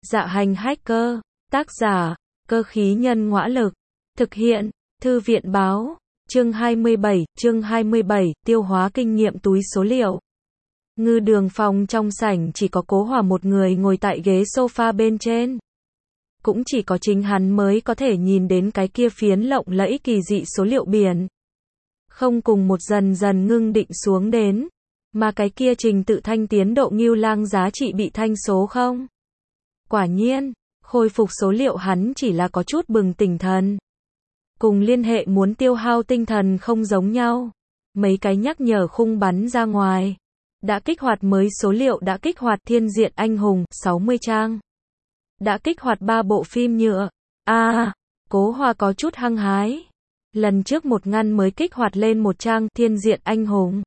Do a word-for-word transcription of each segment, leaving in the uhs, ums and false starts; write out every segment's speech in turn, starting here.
Dạ hành hacker, tác giả, cơ khí nhân ngõa lực, thực hiện, thư viện báo, chương hai mươi bảy, chương hai mươi bảy, tiêu hóa kinh nghiệm túi số liệu. Ngư Đường phòng trong sảnh chỉ có Cố Hòa một người ngồi tại ghế sofa bên trên. Cũng chỉ có chính hắn mới có thể nhìn đến cái kia phiến lộng lẫy kỳ dị số liệu biển. Không cùng một dần dần ngưng định xuống đến, mà cái kia trình tự thanh tiến độ Ngưu Lang giá trị bị thanh số không. Quả nhiên, khôi phục số liệu hắn chỉ là có chút bừng tỉnh thần. Cùng liên hệ muốn tiêu hao tinh thần không giống nhau. Mấy cái nhắc nhở khung bắn ra ngoài. Đã kích hoạt mới số liệu, đã kích hoạt Thiên Diện Anh Hùng, sáu mươi trang. Đã kích hoạt ba bộ phim nhựa. A, à, Cố Hòa có chút hăng hái. Lần trước một ngăn mới kích hoạt lên một trang Thiên Diện Anh Hùng.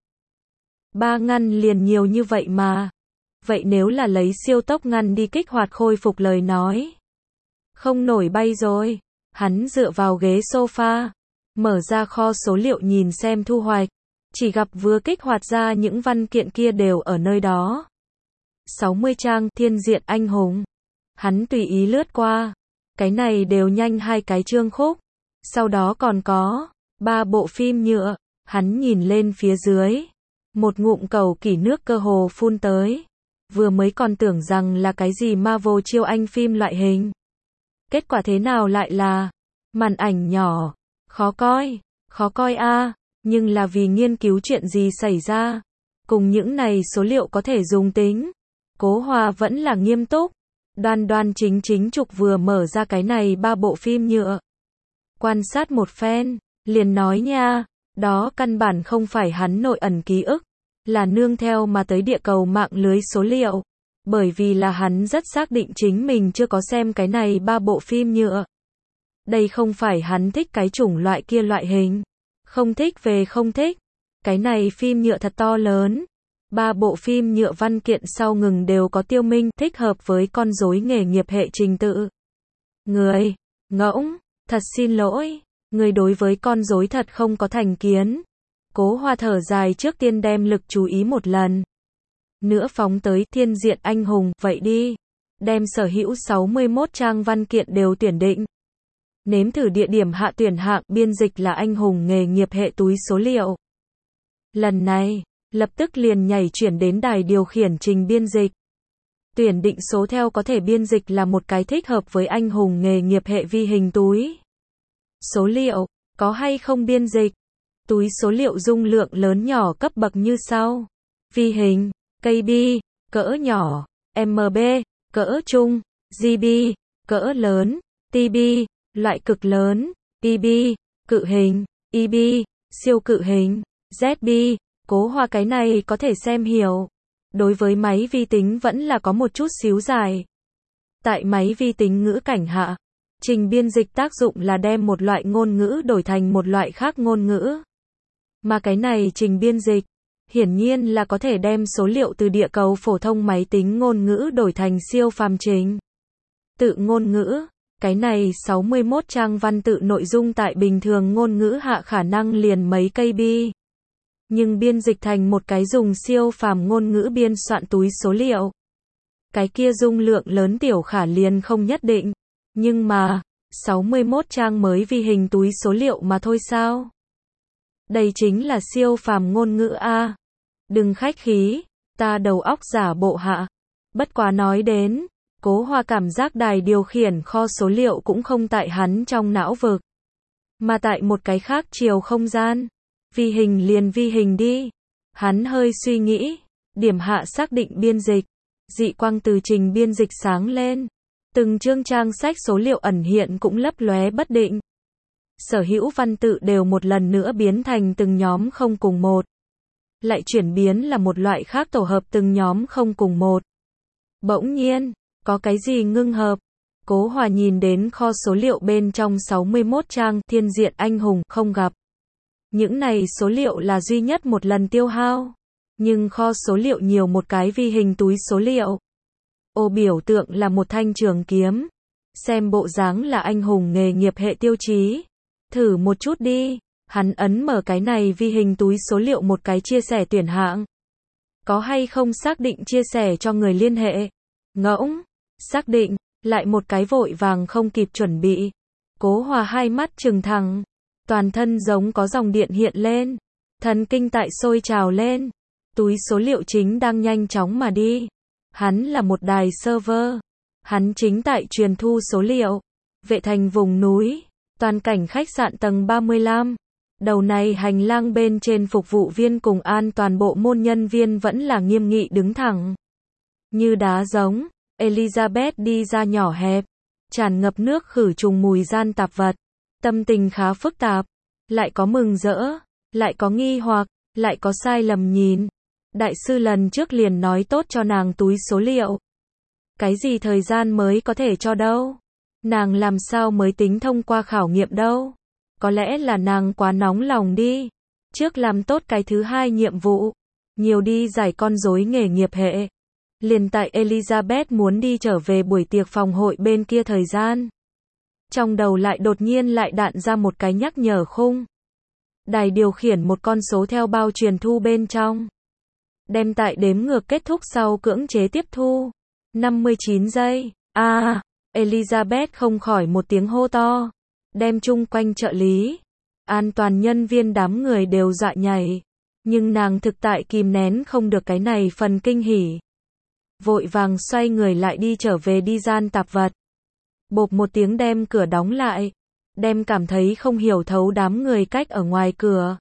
Ba ngăn liền nhiều như vậy mà. Vậy nếu là lấy siêu tốc ngăn đi kích hoạt khôi phục lời nói. Không nổi bay rồi. Hắn dựa vào ghế sofa. Mở ra kho số liệu nhìn xem thu hoạch. Chỉ gặp vừa kích hoạt ra những văn kiện kia đều ở nơi đó. sáu mươi trang Thiên Diện Anh Hùng. Hắn tùy ý lướt qua. Cái này đều nhanh hai cái chương khúc. Sau đó còn có ba bộ phim nhựa. Hắn nhìn lên phía dưới. Một ngụm cầu kỷ nước cơ hồ phun tới. Vừa mới còn tưởng rằng là cái gì Marvel chiêu anh phim loại hình. Kết quả thế nào lại là màn ảnh nhỏ. Khó coi. Khó coi a à, nhưng là vì nghiên cứu chuyện gì xảy ra. Cùng những này số liệu có thể dùng tính. Cố Hòa vẫn là nghiêm túc. Đoan đoan chính chính trục vừa mở ra cái này ba bộ phim nhựa. Quan sát một phen, liền nói nha, đó căn bản không phải hắn nội ẩn ký ức, là nương theo mà tới địa cầu mạng lưới số liệu. Bởi vì là hắn rất xác định chính mình chưa có xem cái này ba bộ phim nhựa. Đây không phải hắn thích cái chủng loại kia loại hình. Không thích về không thích. Cái này phim nhựa thật to lớn. Ba bộ phim nhựa văn kiện sau ngừng đều có tiêu minh thích hợp với con rối nghề nghiệp hệ trình tự. Người, ngỗng, thật xin lỗi, người đối với con rối thật không có thành kiến. Cố Hòa thở dài trước tiên đem lực chú ý một lần. Nữa phóng tới Thiên Diện Anh Hùng, vậy đi. Đem sở hữu sáu mươi mốt trang văn kiện đều tuyển định. Nếm thử địa điểm hạ tuyển hạng biên dịch là anh hùng nghề nghiệp hệ túi số liệu. Lần này, lập tức liền nhảy chuyển đến đài điều khiển trình biên dịch. Tuyển định số theo có thể biên dịch là một cái thích hợp với anh hùng nghề nghiệp hệ vi hình túi. Số liệu, có hay không biên dịch? Túi số liệu dung lượng lớn nhỏ cấp bậc như sau. Vi hình, ca bê, cỡ nhỏ, em bê, cỡ trung, giê bê, cỡ lớn, tê bê, loại cực lớn, e bê, cự hình, e bê, siêu cự hình, zét bê. Cố Hòa cái này có thể xem hiểu. Đối với máy vi tính vẫn là có một chút xíu dài. Tại máy vi tính ngữ cảnh hạ, trình biên dịch tác dụng là đem một loại ngôn ngữ đổi thành một loại khác ngôn ngữ. Mà cái này trình biên dịch, hiển nhiên là có thể đem số liệu từ địa cầu phổ thông máy tính ngôn ngữ đổi thành siêu phàm trình tự ngôn ngữ. Cái này sáu mươi mốt trang văn tự nội dung tại bình thường ngôn ngữ hạ khả năng liền mấy ca bê. Nhưng biên dịch thành một cái dùng siêu phàm ngôn ngữ biên soạn túi số liệu. Cái kia dung lượng lớn tiểu khả liền không nhất định. Nhưng mà, sáu mươi mốt trang mới vi hình túi số liệu mà thôi sao? Đây chính là siêu phàm ngôn ngữ a. Đừng khách khí, ta đầu óc giả bộ hạ. Bất quá nói đến, Cố Hòa cảm giác đài điều khiển kho số liệu cũng không tại hắn trong não vực. Mà tại một cái khác chiều không gian. Vi hình liền vi hình đi. Hắn hơi suy nghĩ. Điểm hạ xác định biên dịch. Dị quang từ trình biên dịch sáng lên. Từng chương trang sách số liệu ẩn hiện cũng lấp lóe bất định. Sở hữu văn tự đều một lần nữa biến thành từng nhóm không cùng một. Lại chuyển biến là một loại khác tổ hợp từng nhóm không cùng một. Bỗng nhiên, có cái gì ngưng hợp. Cố Hòa nhìn đến kho số liệu bên trong sáu mươi mốt trang Thiên Diện Anh Hùng không gặp. Những này số liệu là duy nhất một lần tiêu hao. Nhưng kho số liệu nhiều một cái vi hình túi số liệu. Ô biểu tượng là một thanh trường kiếm. Xem bộ dáng là anh hùng nghề nghiệp hệ tiêu chí. Thử một chút đi. Hắn ấn mở cái này vi hình túi số liệu một cái chia sẻ tuyển hạng. Có hay không xác định chia sẻ cho người liên hệ? Ngỗng. Xác định. lại một cái vội vàng không kịp chuẩn bị. Cố Hòa hai mắt trừng thẳng, toàn thân giống có dòng điện hiện lên, thần kinh tại sôi trào lên. Túi số liệu chính đang nhanh chóng mà đi. Hắn là một đài server. Hắn chính tại truyền thu số liệu. Vệ thành vùng núi, toàn cảnh khách sạn tầng ba mươi lăm. Đầu này hành lang bên trên phục vụ viên cùng an toàn bộ môn nhân viên vẫn là nghiêm nghị đứng thẳng. Như đá giống, Elizabeth đi ra nhỏ hẹp, tràn ngập nước khử trùng mùi gian tạp vật. Tâm tình khá phức tạp, lại có mừng rỡ, lại có nghi hoặc, lại có sai lầm nhìn. Đại sư lần trước liền nói tốt cho nàng túi số liệu. Cái gì thời gian mới có thể cho đâu? Nàng làm sao mới tính thông qua khảo nghiệm đâu? Có lẽ là nàng quá nóng lòng đi. Trước làm tốt cái thứ hai nhiệm vụ. Nhiều đi giải con rối nghề nghiệp hệ. Liền tại Elizabeth muốn đi trở về buổi tiệc phòng hội bên kia thời gian. Trong đầu lại đột nhiên lại đạn ra một cái nhắc nhở khung. Đài điều khiển một con số theo bao truyền thu bên trong. Đem tại đếm ngược kết thúc sau cưỡng chế tiếp thu. năm mươi chín giây. À, Elizabeth không khỏi một tiếng hô to. Đem chung quanh trợ lý, an toàn nhân viên đám người đều dọa nhảy. Nhưng nàng thực tại kìm nén không được cái này phần kinh hỉ. Vội vàng xoay người lại đi trở về đi gian tạp vật. Bộp một tiếng đem cửa đóng lại. Đem cảm thấy không hiểu thấu đám người cách ở ngoài cửa.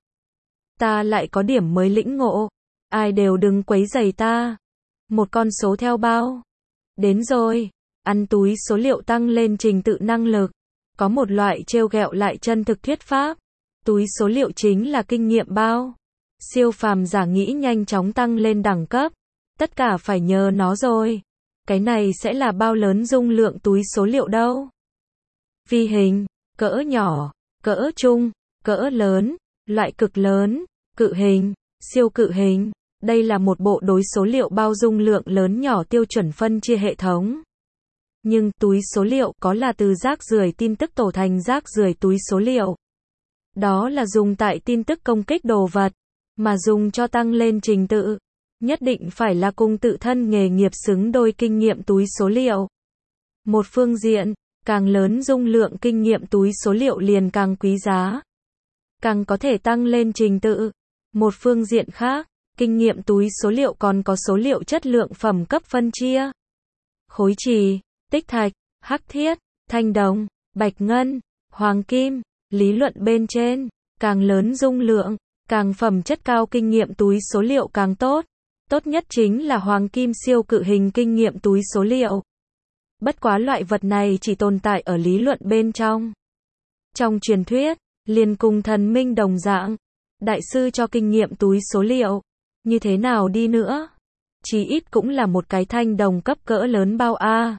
Ta lại có điểm mới lĩnh ngộ. Ai đều đừng quấy rầy ta. Một con số theo bao. Đến rồi. Ăn túi số liệu tăng lên trình tự năng lực. Có một loại trêu ghẹo lại chân thực thuyết pháp. Túi số liệu chính là kinh nghiệm bao. Siêu phàm giả nghĩ nhanh chóng tăng lên đẳng cấp. Tất cả phải nhờ nó rồi. Cái này sẽ là bao lớn dung lượng túi số liệu đâu? Vi hình, cỡ nhỏ, cỡ trung, cỡ lớn, loại cực lớn, cự hình, siêu cự hình. Đây là một bộ đối số liệu bao dung lượng lớn nhỏ tiêu chuẩn phân chia hệ thống. Nhưng túi số liệu có là từ rác rưởi tin tức tổ thành rác rưởi túi số liệu. Đó là dùng tại tin tức công kích đồ vật, mà dùng cho tăng lên trình tự. Nhất định phải là cùng tự thân nghề nghiệp xứng đôi kinh nghiệm túi số liệu. Một phương diện, càng lớn dung lượng kinh nghiệm túi số liệu liền càng quý giá. Càng có thể tăng lên trình tự. Một phương diện khác, kinh nghiệm túi số liệu còn có số liệu chất lượng phẩm cấp phân chia. Khối trì, tích thạch, hắc thiết, thanh đồng, bạch ngân, hoàng kim, lý luận bên trên, càng lớn dung lượng, càng phẩm chất cao kinh nghiệm túi số liệu càng tốt. Tốt nhất chính là hoàng kim siêu cự hình kinh nghiệm túi số liệu. Bất quá loại vật này chỉ tồn tại ở lý luận bên trong. Trong truyền thuyết, liền cùng thần minh đồng dạng, đại sư cho kinh nghiệm túi số liệu. Như thế nào đi nữa? Chí ít cũng là một cái thanh đồng cấp cỡ lớn bao A.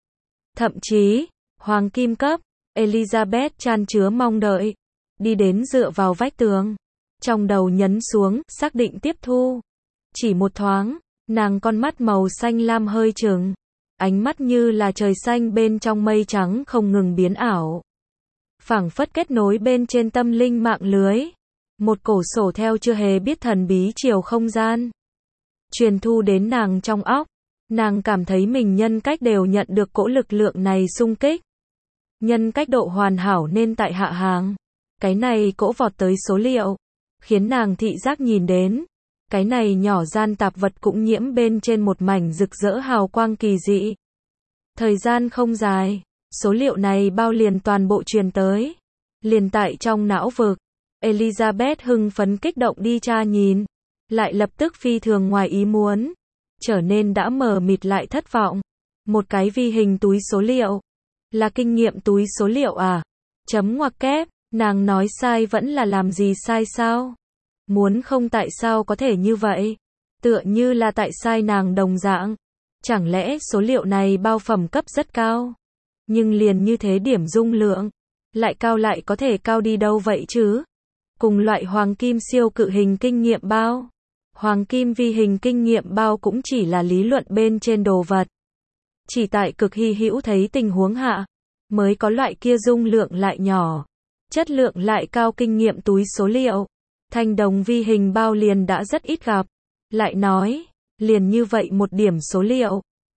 Thậm chí, hoàng kim cấp, Elizabeth chan chứa mong đợi. Đi đến dựa vào vách tường. Trong đầu nhấn xuống, xác định tiếp thu. Chỉ một thoáng, nàng con mắt màu xanh lam hơi trừng. Ánh mắt như là trời xanh bên trong mây trắng không ngừng biến ảo. Phảng phất kết nối bên trên tâm linh mạng lưới. Một cổ sổ theo chưa hề biết thần bí chiều không gian. Truyền thu đến nàng trong óc. Nàng cảm thấy mình nhân cách đều nhận được cỗ lực lượng này xung kích. Nhân cách độ hoàn hảo nên tại hạ hàng. Cái này cỗ vọt tới số liệu. Khiến nàng thị giác nhìn đến. Cái này nhỏ gian tạp vật cũng nhiễm bên trên một mảnh rực rỡ hào quang kỳ dị. Thời gian không dài. Số liệu này bao liền toàn bộ truyền tới. Liền tại trong não vực. Elizabeth hưng phấn kích động đi tra nhìn. Lại lập tức phi thường ngoài ý muốn. Trở nên đã mờ mịt lại thất vọng. Một cái vi hình túi số liệu. Là kinh nghiệm túi số liệu à? Chấm ngoặc kép. Nàng nói sai vẫn là làm gì sai sao? Muốn không tại sao có thể như vậy? Tựa như là tại sai nàng đồng dạng. Chẳng lẽ số liệu này bao phẩm cấp rất cao? Nhưng liền như thế điểm dung lượng. Lại cao lại có thể cao đi đâu vậy chứ? Cùng loại hoàng kim siêu cự hình kinh nghiệm bao. Hoàng kim vi hình kinh nghiệm bao cũng chỉ là lý luận bên trên đồ vật. Chỉ tại cực hy hữu thấy tình huống hạ. Mới có loại kia dung lượng lại nhỏ. Chất lượng lại cao kinh nghiệm túi số liệu. Thanh đồng vi hình bao liền đã rất ít gặp. Lại nói, liền như vậy một điểm số liệu.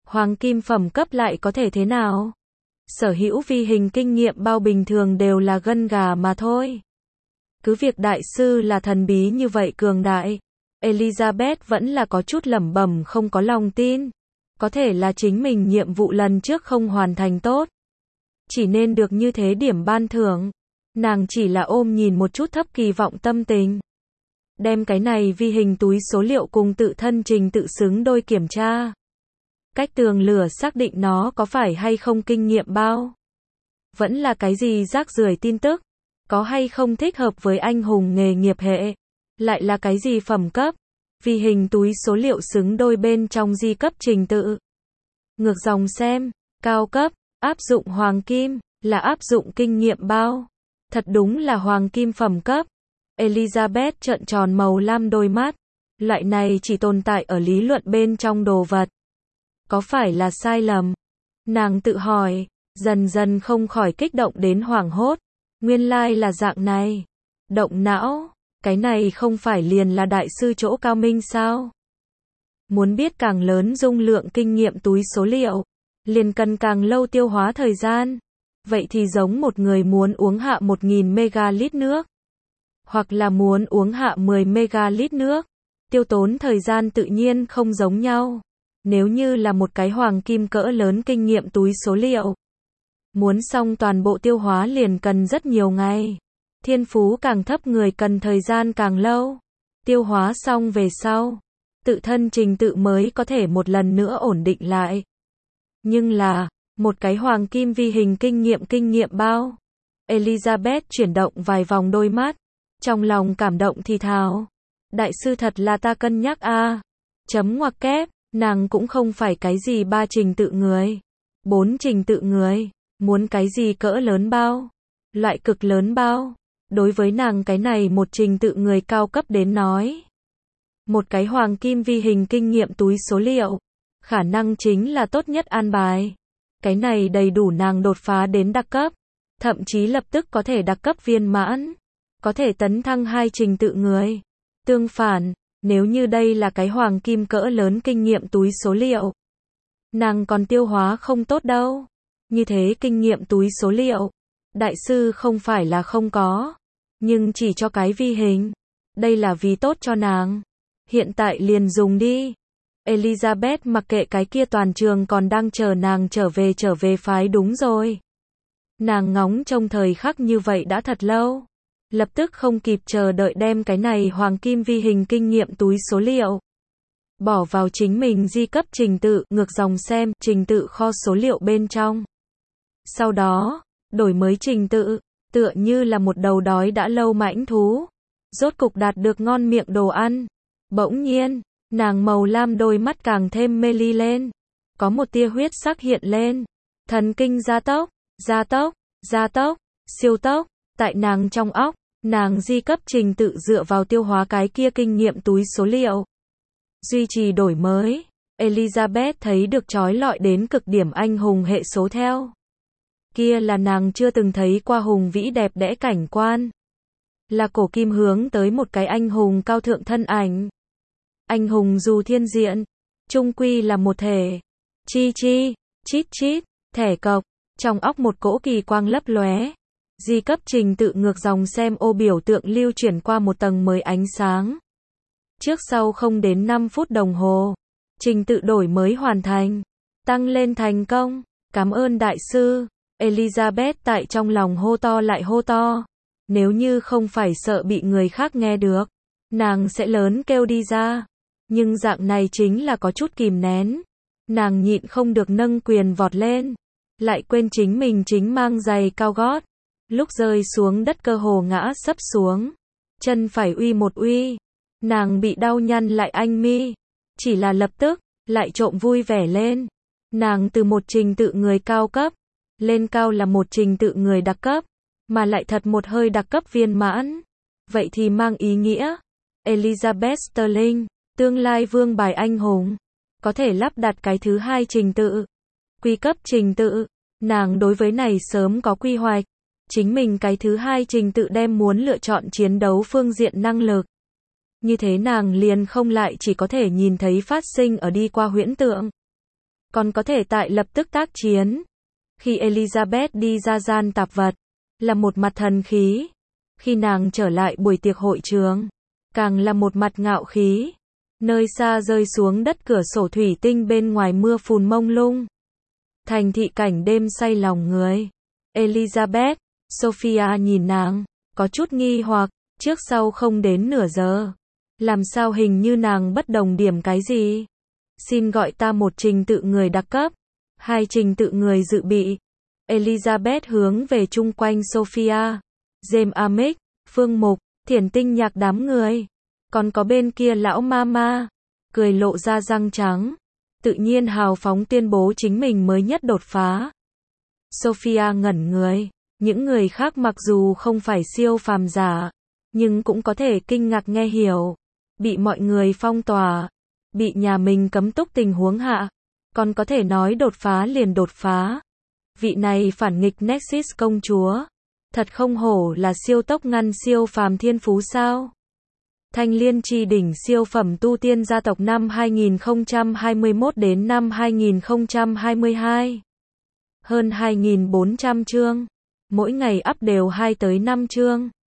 Hoàng kim phẩm cấp lại có thể thế nào? Sở hữu vi hình kinh nghiệm bao bình thường đều là gân gà mà thôi. Cứ việc đại sư là thần bí như vậy cường đại, Elizabeth vẫn là có chút lẩm bẩm không có lòng tin. Có thể là chính mình nhiệm vụ lần trước không hoàn thành tốt. Chỉ nên được như thế điểm ban thưởng. Nàng chỉ là ôm nhìn một chút thấp kỳ vọng tâm tình. Đem cái này vi hình túi số liệu cùng tự thân trình tự xứng đôi kiểm tra. Cách tường lửa xác định nó có phải hay không kinh nghiệm bao. Vẫn là cái gì rác rưởi tin tức. Có hay không thích hợp với anh hùng nghề nghiệp hệ. Lại là cái gì phẩm cấp. Vi hình túi số liệu xứng đôi bên trong di cấp trình tự. Ngược dòng xem. Cao cấp. Áp dụng hoàng kim. Là áp dụng kinh nghiệm bao. Thật đúng là hoàng kim phẩm cấp. Elizabeth trợn tròn màu lam đôi mắt. Loại này chỉ tồn tại ở lý luận bên trong đồ vật. Có phải là sai lầm? Nàng tự hỏi, dần dần không khỏi kích động đến hoảng hốt. Nguyên lai là dạng này. Động não, cái này không phải liền là đại sư chỗ cao minh sao? Muốn biết càng lớn dung lượng kinh nghiệm túi số liệu, liền cần càng lâu tiêu hóa thời gian. Vậy thì giống một người muốn uống hạ một nghìn mega-lít nước. Hoặc là muốn uống hạ mười mega-lít nước. Tiêu tốn thời gian tự nhiên không giống nhau. Nếu như là một cái hoàng kim cỡ lớn kinh nghiệm túi số liệu. Muốn xong toàn bộ tiêu hóa liền cần rất nhiều ngày. Thiên phú càng thấp người cần thời gian càng lâu. Tiêu hóa xong về sau. Tự thân trình tự mới có thể một lần nữa ổn định lại. Nhưng là, một cái hoàng kim vi hình kinh nghiệm kinh nghiệm bao. Elizabeth chuyển động vài vòng đôi mắt. Trong lòng cảm động thì thào. Đại sư thật là ta cân nhắc a à. Chấm ngoặc kép, nàng cũng không phải cái gì ba trình tự người. Bốn trình tự người. Muốn cái gì cỡ lớn bao. Loại cực lớn bao. Đối với nàng cái này một trình tự người cao cấp đến nói. Một cái hoàng kim vi hình kinh nghiệm túi số liệu. Khả năng chính là tốt nhất an bài. Cái này đầy đủ nàng đột phá đến đặc cấp. Thậm chí lập tức có thể đặc cấp viên mãn. Có thể tấn thăng hai trình tự người. Tương phản, nếu như đây là cái hoàng kim cỡ lớn kinh nghiệm túi số liệu. Nàng còn tiêu hóa không tốt đâu. Như thế kinh nghiệm túi số liệu. Đại sư không phải là không có. Nhưng chỉ cho cái vi hình. Đây là vì tốt cho nàng. Hiện tại liền dùng đi. Elizabeth mặc kệ cái kia toàn trường còn đang chờ nàng trở về trở về phái đúng rồi. Nàng ngóng trông thời khắc như vậy đã thật lâu. Lập tức không kịp chờ đợi đem cái này hoàng kim vi hình kinh nghiệm túi số liệu. Bỏ vào chính mình di cấp trình tự, ngược dòng xem, trình tự kho số liệu bên trong. Sau đó, đổi mới trình tự, tựa như là một đầu đói đã lâu mãnh thú. Rốt cục đạt được ngon miệng đồ ăn. Bỗng nhiên, nàng màu lam đôi mắt càng thêm mê ly lên. Có một tia huyết sắc hiện lên. Thần kinh gia tốc, gia tốc, gia tốc, siêu tốc. Tại nàng trong óc, nàng di cấp trình tự dựa vào tiêu hóa cái kia kinh nghiệm túi số liệu. Duy trì đổi mới. Elizabeth thấy được trói lọi đến cực điểm anh hùng hệ số theo. Kia là nàng chưa từng thấy qua hùng vĩ đẹp đẽ cảnh quan. Là cổ kim hướng tới một cái anh hùng cao thượng thân ảnh. Anh hùng dù thiên diện, chung quy là một thể. Chi chi, chít chít, thẻ cọc, trong óc một cỗ kỳ quang lấp lóe. Di cấp trình tự ngược dòng xem ô biểu tượng lưu chuyển qua một tầng mới ánh sáng. Trước sau không đến năm phút đồng hồ. Trình tự đổi mới hoàn thành. Tăng lên thành công. Cảm ơn đại sư. Elizabeth tại trong lòng hô to lại hô to. Nếu như không phải sợ bị người khác nghe được, nàng sẽ lớn kêu đi ra. Nhưng dạng này chính là có chút kìm nén. Nàng nhịn không được nâng quyền vọt lên. Lại quên chính mình chính mang giày cao gót. Lúc rơi xuống đất cơ hồ ngã sấp xuống. Chân phải uy một uy. Nàng bị đau nhăn lại anh mi. Chỉ là lập tức, lại trộm vui vẻ lên. Nàng từ một trình tự người cao cấp. Lên cao là một trình tự người đặc cấp. Mà lại thật một hơi đặc cấp viên mãn. Vậy thì mang ý nghĩa. Elizabeth Sterling, tương lai vương bài anh hùng. Có thể lắp đặt cái thứ hai trình tự. Quy cấp trình tự. Nàng đối với này sớm có quy hoạch. Chính mình cái thứ hai trình tự đem muốn lựa chọn chiến đấu phương diện năng lực. Như thế nàng liền không lại chỉ có thể nhìn thấy phát sinh ở đi qua huyễn tượng. còn có thể tại lập tức tác chiến. Khi Elizabeth đi ra gian tạp vật, là một mặt thần khí. Khi nàng trở lại buổi tiệc hội trường, càng là một mặt ngạo khí. Nơi xa rơi xuống đất cửa sổ thủy tinh bên ngoài mưa phùn mông lung. Thành thị cảnh đêm say lòng người. Elizabeth, Sophia nhìn nàng, có chút nghi hoặc, trước sau không đến nửa giờ. Làm sao hình như nàng bất đồng điểm cái gì? Xin gọi ta một trình tự người đặc cấp, hai trình tự người dự bị. Elizabeth hướng về chung quanh Sophia, James Amick, Phương Mục, Thiển Tinh Nhạc đám người. Còn có bên kia lão mama, cười lộ ra răng trắng. Tự nhiên hào phóng tuyên bố chính mình mới nhất đột phá. Sophia ngẩn người, những người khác mặc dù không phải siêu phàm giả, nhưng cũng có thể kinh ngạc nghe hiểu. Bị mọi người phong tỏa, bị nhà mình cấm túc tình huống hạ, còn có thể nói đột phá liền đột phá. Vị này phản nghịch Nexus công chúa, thật không hổ là siêu tốc ngăn siêu phàm thiên phú sao? Thanh Liên Chi đỉnh siêu phẩm tu tiên gia tộc năm hai nghìn không trăm hai mươi mốt đến năm hai nghìn không trăm hai mươi hai. Hơn hai nghìn bốn trăm chương, mỗi ngày up đều hai tới năm chương.